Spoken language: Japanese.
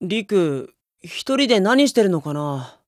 りく、一人で何してるのかな？